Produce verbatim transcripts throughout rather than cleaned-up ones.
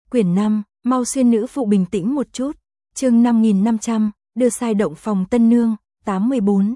Quyển năm, mau xuyên nữ phụ bình tĩnh một chút. Chương năm nghìn năm trăm, đưa sai động phòng tân nương, tám mươi bốn.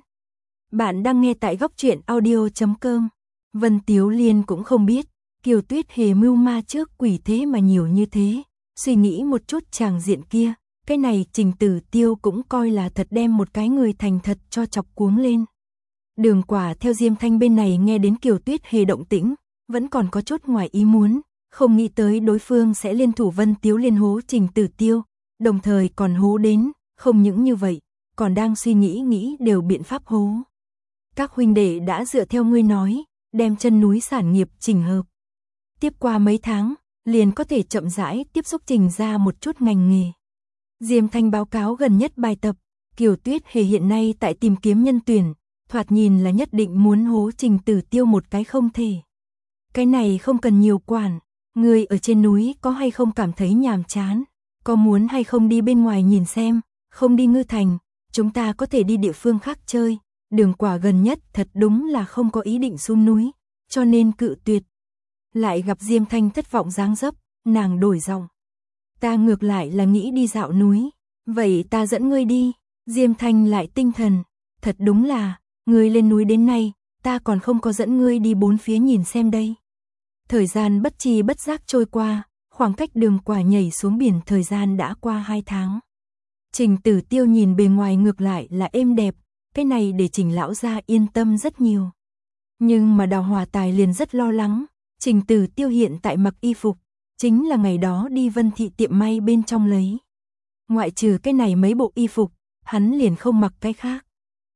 Bạn đang nghe tại góc truyện audio chấm com. Vân Tiếu Liên cũng không biết, Kiều Tuyết Hề mưu ma trước quỷ thế mà nhiều như thế. Suy nghĩ một chút chàng diện kia, cái này Trình Tử Tiêu cũng coi là thật đem một cái người thành thật cho chọc cuống lên. Đường Quả theo Diêm Thanh bên này nghe đến Kiều Tuyết Hề động tĩnh, vẫn còn có chút ngoài ý muốn, không nghĩ tới đối phương sẽ liên thủ Vân Tiếu Liên hố Trình Tử Tiêu, đồng thời còn hố đến, không những như vậy, còn đang suy nghĩ nghĩ đều biện pháp hố. Các huynh đệ đã dựa theo ngươi nói, đem chân núi sản nghiệp chỉnh hợp. Tiếp qua mấy tháng, liền có thể chậm rãi tiếp xúc trình ra một chút ngành nghề. Diêm Thanh báo cáo gần nhất bài tập, Kiều Tuyết Hề hiện nay tại tìm kiếm nhân tuyển, thoạt nhìn là nhất định muốn hố Trình Tử Tiêu một cái không thể. Cái này không cần nhiều quản, người ở trên núi có hay không cảm thấy nhàm chán, có muốn hay không đi bên ngoài nhìn xem, không đi Ngư Thành, chúng ta có thể đi địa phương khác chơi. Đường Quả gần nhất thật đúng là không có ý định xuống núi, cho nên cự tuyệt. Lại gặp Diêm Thanh thất vọng dáng dấp, nàng đổi giọng. Ta ngược lại là nghĩ đi dạo núi, vậy ta dẫn ngươi đi. Diêm Thanh lại tinh thần, thật đúng là, ngươi lên núi đến nay, ta còn không có dẫn ngươi đi bốn phía nhìn xem đây. Thời gian bất chi bất giác trôi qua, khoảng cách Đường Quả nhảy xuống biển thời gian đã qua hai tháng. Trình Tử Tiêu nhìn bề ngoài ngược lại là êm đẹp, cái này để Trình lão gia yên tâm rất nhiều. Nhưng mà Đào Hòa Tài liền rất lo lắng, Trình Tử Tiêu hiện tại mặc y phục, chính là ngày đó đi Vân Thị tiệm may bên trong lấy. Ngoại trừ cái này mấy bộ y phục, hắn liền không mặc cái khác.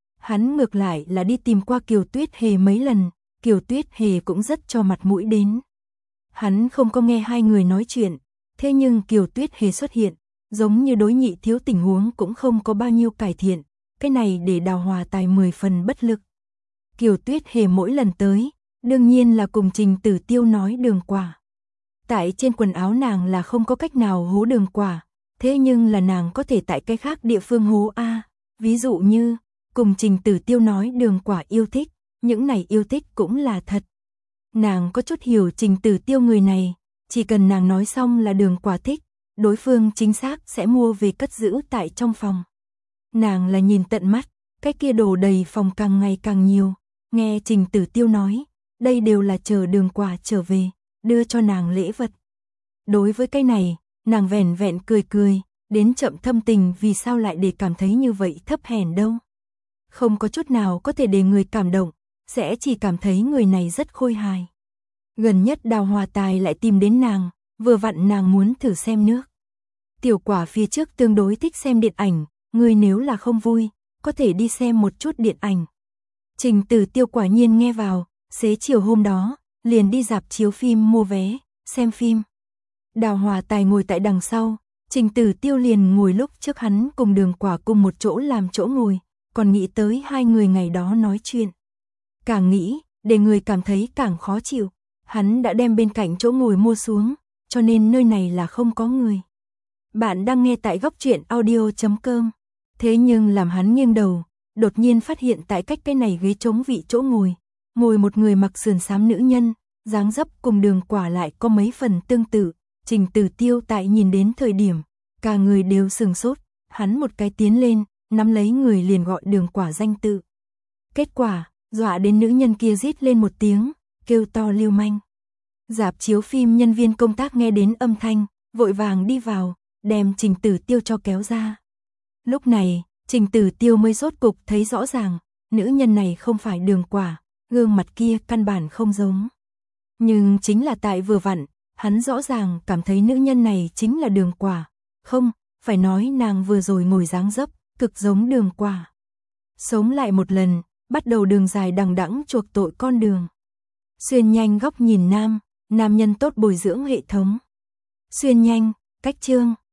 Hắn ngược lại là đi tìm qua Kiều Tuyết Hề mấy lần, Kiều Tuyết Hề cũng rất cho mặt mũi đến. Hắn không có nghe hai người nói chuyện, thế nhưng Kiều Tuyết Hề xuất hiện, giống như đối nhị thiếu tình huống cũng không có bao nhiêu cải thiện, cái này để Đào Hòa Tài mười phần bất lực. Kiều Tuyết Hề mỗi lần tới, đương nhiên là cùng Trình Tử Tiêu nói Đường Quả. Tại trên quần áo nàng là không có cách nào hố Đường Quả, thế nhưng là nàng có thể tại cái khác địa phương hố A, ví dụ như, cùng Trình Tử Tiêu nói Đường Quả yêu thích, những này yêu thích cũng là thật. Nàng có chút hiểu Trình Tử Tiêu người này, chỉ cần nàng nói xong là Đường Quả thích, đối phương chính xác sẽ mua về cất giữ tại trong phòng. Nàng là nhìn tận mắt, cái kia đồ đầy phòng càng ngày càng nhiều, nghe Trình Tử Tiêu nói, đây đều là chờ Đường Quả trở về, đưa cho nàng lễ vật. Đối với cái này, nàng vẻn vẹn cười cười, đến chậm thâm tình vì sao lại để cảm thấy như vậy thấp hèn đâu. Không có chút nào có thể để người cảm động, sẽ chỉ cảm thấy người này rất khôi hài. Gần nhất Đào Hòa Tài lại tìm đến nàng, vừa vặn nàng muốn thử xem nước. Tiểu Quả phía trước tương đối thích xem điện ảnh, người nếu là không vui, có thể đi xem một chút điện ảnh. Trình Tử Tiêu quả nhiên nghe vào, xế chiều hôm đó, liền đi rạp chiếu phim mua vé, xem phim. Đào Hòa Tài ngồi tại đằng sau, Trình Tử Tiêu liền ngồi lúc trước hắn cùng Đường Quả cùng một chỗ làm chỗ ngồi, còn nghĩ tới hai người ngày đó nói chuyện. Càng nghĩ, để người cảm thấy càng khó chịu, hắn đã đem bên cạnh chỗ ngồi mua xuống, cho nên nơi này là không có người. Bạn đang nghe tại góc truyện audio chấm com. Thế nhưng làm hắn nghiêng đầu, đột nhiên phát hiện tại cách cái này ghế trống vị chỗ ngồi, ngồi một người mặc sườn xám nữ nhân, dáng dấp cùng Đường Quả lại có mấy phần tương tự. Trình Tử Tiêu tại nhìn đến thời điểm, cả người đều sừng sốt, hắn một cái tiến lên, nắm lấy người liền gọi Đường Quả danh tự. Kết quả, dọa đến nữ nhân kia rít lên một tiếng, kêu to lưu manh. Rạp chiếu phim nhân viên công tác nghe đến âm thanh, vội vàng đi vào, đem Trình Tử Tiêu cho kéo ra. Lúc này, Trình Tử Tiêu mới rốt cục thấy rõ ràng, nữ nhân này không phải Đường Quả, gương mặt kia căn bản không giống. Nhưng chính là tại vừa vặn, hắn rõ ràng cảm thấy nữ nhân này chính là Đường Quả, không, phải nói nàng vừa rồi ngồi dáng dấp, cực giống Đường Quả. Sống lại một lần, bắt đầu đường dài đằng đẵng chuộc tội con đường. Xuyên nhanh góc nhìn nam, nam nhân tốt bồi dưỡng hệ thống. Xuyên nhanh, cách chương.